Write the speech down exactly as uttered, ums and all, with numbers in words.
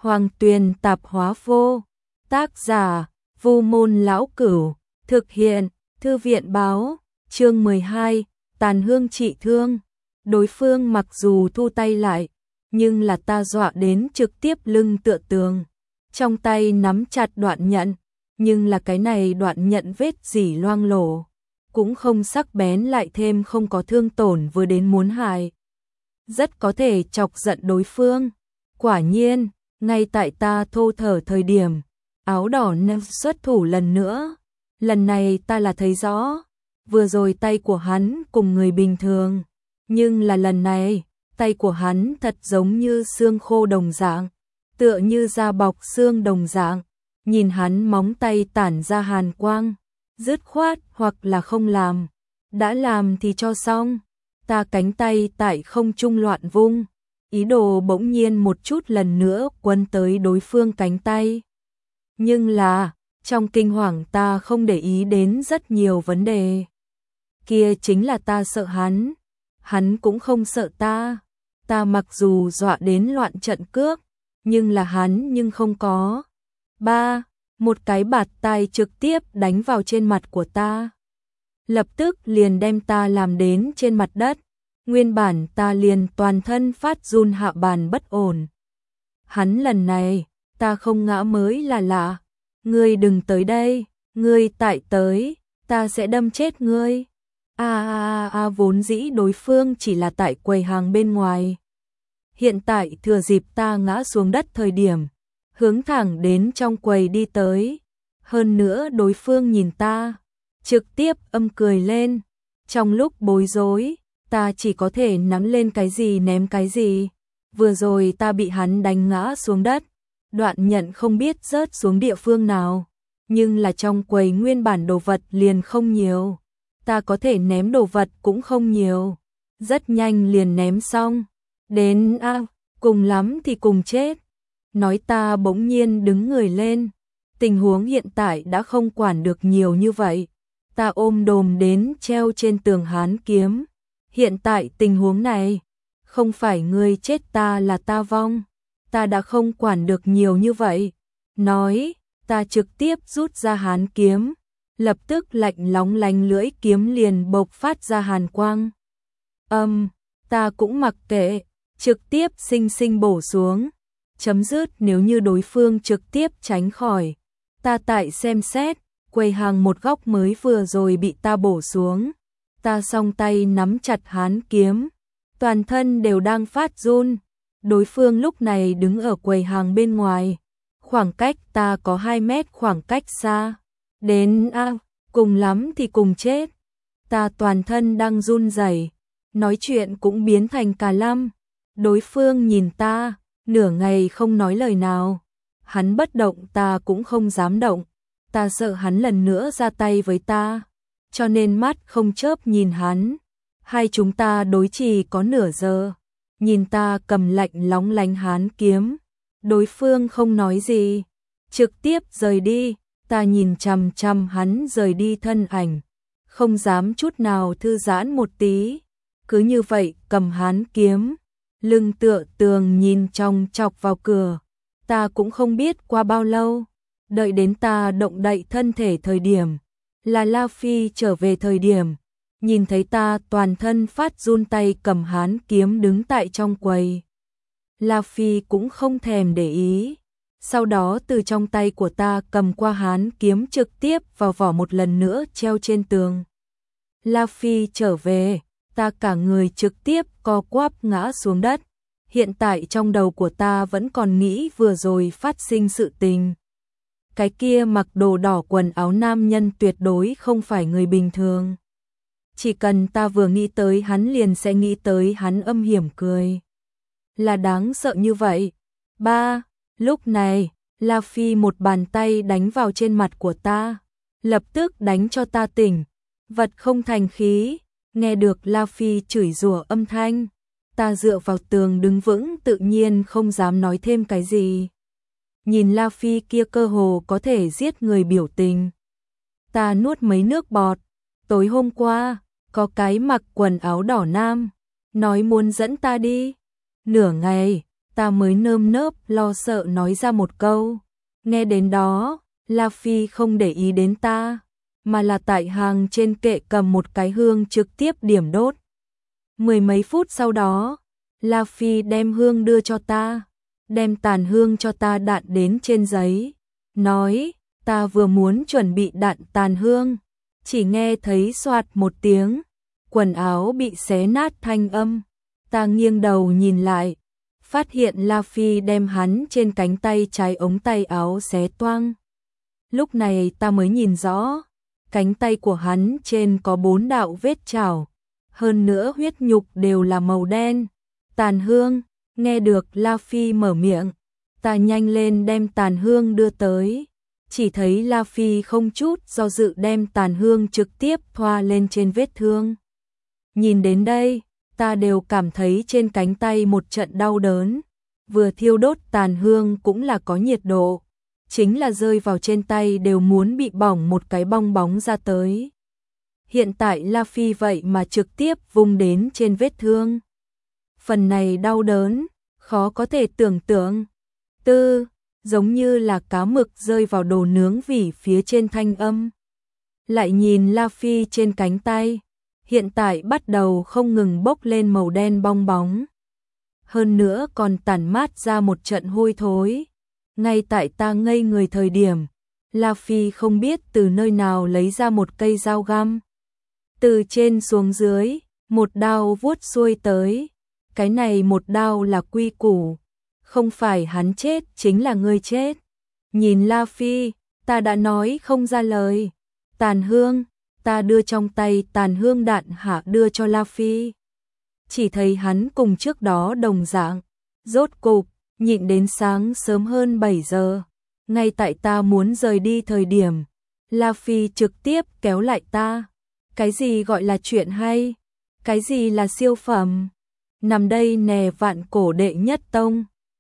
Hoàng Tuyền tạp hóa vô. Tác giả, Vu Môn Lão Cửu. Thực hiện, Thư viện báo. Chương mười hai, tàn hương trị thương. Đối phương mặc dù thu tay lại, nhưng là ta dọa đến trực tiếp lưng tựa tường. Trong tay nắm chặt đoạn nhận, nhưng là cái này đoạn nhận vết dỉ loang lổ, cũng không sắc bén, lại thêm không có thương tổn vừa đến muốn hại. Rất có thể chọc giận đối phương. Quả nhiên, ngay tại ta thô thở thời điểm, áo đỏ nâng xuất thủ lần nữa. Lần này ta là thấy rõ, vừa rồi tay của hắn cùng người bình thường, nhưng là lần này, tay của hắn thật giống như xương khô đồng dạng, tựa như da bọc xương đồng dạng. Nhìn hắn móng tay tản ra hàn quang, dứt khoát hoặc là không làm, đã làm thì cho xong. Ta cánh tay tại không trung loạn vung, ý đồ bỗng nhiên một chút lần nữa quấn tới đối phương cánh tay. Nhưng là, trong kinh hoàng ta không để ý đến rất nhiều vấn đề. Kia chính là ta sợ hắn, hắn cũng không sợ ta. Ta mặc dù dọa đến loạn trận cước, nhưng là hắn nhưng không có. Ba, một cái bạt tai trực tiếp đánh vào trên mặt của ta. Lập tức liền đem ta làm đến trên mặt đất. Nguyên bản ta liền toàn thân phát run, hạ bàn bất ổn. Hắn lần này, ta không ngã mới là lạ. Ngươi đừng tới đây, ngươi tại tới, ta sẽ đâm chết ngươi. A a a, vốn dĩ đối phương chỉ là tại quầy hàng bên ngoài. Hiện tại thừa dịp ta ngã xuống đất thời điểm, hướng thẳng đến trong quầy đi tới. Hơn nữa đối phương nhìn ta, trực tiếp âm cười lên. Trong lúc bối rối, ta chỉ có thể nắm lên cái gì ném cái gì. Vừa rồi ta bị hắn đánh ngã xuống đất, đoạn nhận không biết rớt xuống địa phương nào, nhưng là trong quầy nguyên bản đồ vật liền không nhiều. Ta có thể ném đồ vật cũng không nhiều, rất nhanh liền ném xong. Đến a, à, cùng lắm thì cùng chết. Nói ta bỗng nhiên đứng người lên. Tình huống hiện tại đã không quản được nhiều như vậy. Ta ôm đồm đến treo trên tường hán kiếm. Hiện tại tình huống này, không phải ngươi chết ta là ta vong. Ta đã không quản được nhiều như vậy. Nói, ta trực tiếp rút ra hán kiếm. Lập tức lạnh lóng lánh lưỡi kiếm liền bộc phát ra hàn quang. Âm, um, ta cũng mặc kệ, trực tiếp sinh sinh bổ xuống. Chấm dứt nếu như đối phương trực tiếp tránh khỏi. Ta tại xem xét, quầy hàng một góc mới vừa rồi bị ta bổ xuống. Ta song tay nắm chặt hán kiếm, toàn thân đều đang phát run. Đối phương lúc này đứng ở quầy hàng bên ngoài, khoảng cách ta có hai mét khoảng cách xa. Đến a, à, cùng lắm thì cùng chết. Ta toàn thân đang run rẩy, nói chuyện cũng biến thành cà lăm. Đối phương nhìn ta, nửa ngày không nói lời nào. Hắn bất động ta cũng không dám động. Ta sợ hắn lần nữa ra tay với ta, cho nên mắt không chớp nhìn hắn. Hai chúng ta đối trì có nửa giờ. Nhìn ta cầm lạnh lóng lánh hán kiếm, đối phương không nói gì, trực tiếp rời đi. Ta nhìn chằm chằm hắn rời đi thân ảnh, không dám chút nào thư giãn một tí. Cứ như vậy cầm hán kiếm, lưng tựa tường nhìn chòng chọc vào cửa. Ta cũng không biết qua bao lâu, đợi đến ta động đậy thân thể thời điểm, là La Phi trở về thời điểm. Nhìn thấy ta toàn thân phát run tay cầm hán kiếm đứng tại trong quầy. La Phi cũng không thèm để ý. Sau đó từ trong tay của ta cầm qua hán kiếm trực tiếp vào vỏ một lần nữa treo trên tường. La Phi trở về, ta cả người trực tiếp co quắp ngã xuống đất. Hiện tại trong đầu của ta vẫn còn nghĩ vừa rồi phát sinh sự tình. Cái kia mặc đồ đỏ quần áo nam nhân tuyệt đối không phải người bình thường. Chỉ cần ta vừa nghĩ tới hắn liền sẽ nghĩ tới hắn âm hiểm cười. Là đáng sợ như vậy. Ba, lúc này, La Phi một bàn tay đánh vào trên mặt của ta, lập tức đánh cho ta tỉnh. Vật không thành khí, nghe được La Phi chửi rủa âm thanh. Ta dựa vào tường đứng vững, tự nhiên không dám nói thêm cái gì. Nhìn La Phi kia cơ hồ có thể giết người biểu tình, ta nuốt mấy nước bọt. Tối hôm qua, có cái mặc quần áo đỏ nam, nói muốn dẫn ta đi. Nửa ngày, ta mới nơm nớp lo sợ nói ra một câu. Nghe đến đó, La Phi không để ý đến ta, mà là tại hàng trên kệ cầm một cái hương trực tiếp điểm đốt. Mười mấy phút sau đó, La Phi đem hương đưa cho ta, đem tàn hương cho ta đạn đến trên giấy, nói, ta vừa muốn chuẩn bị đạn tàn hương, chỉ nghe thấy xoạt một tiếng, quần áo bị xé nát thanh âm, ta nghiêng đầu nhìn lại, phát hiện La Phi đem hắn trên cánh tay trái ống tay áo xé toang. Lúc này ta mới nhìn rõ, cánh tay của hắn trên có bốn đạo vết chảo, hơn nữa huyết nhục đều là màu đen. Tàn hương, nghe được La Phi mở miệng, ta nhanh lên đem tàn hương đưa tới, chỉ thấy La Phi không chút do dự đem tàn hương trực tiếp thoa lên trên vết thương. Nhìn đến đây, ta đều cảm thấy trên cánh tay một trận đau đớn, vừa thiêu đốt tàn hương cũng là có nhiệt độ, chính là rơi vào trên tay đều muốn bị bỏng một cái bong bóng ra tới. Hiện tại La Phi vậy mà trực tiếp vung đến trên vết thương. Phần này đau đớn, khó có thể tưởng tượng. Tư, giống như là cá mực rơi vào đồ nướng vỉ phía trên thanh âm. Lại nhìn La Phi trên cánh tay, hiện tại bắt đầu không ngừng bốc lên màu đen bong bóng. Hơn nữa còn tản mát ra một trận hôi thối. Ngay tại ta ngây người thời điểm, La Phi không biết từ nơi nào lấy ra một cây dao găm. Từ trên xuống dưới, một đao vuốt xuôi tới. Cái này một đao là quy củ, không phải hắn chết chính là ngươi chết. Nhìn La Phi, ta đã nói không ra lời. Tàn hương, ta đưa trong tay tàn hương đạn hạ đưa cho La Phi. Chỉ thấy hắn cùng trước đó đồng dạng, rốt cục, nhịn đến sáng sớm hơn bảy giờ. Ngay tại ta muốn rời đi thời điểm, La Phi trực tiếp kéo lại ta. Cái gì gọi là chuyện hay? Cái gì là siêu phẩm? Nằm đây nè vạn cổ đệ nhất tông.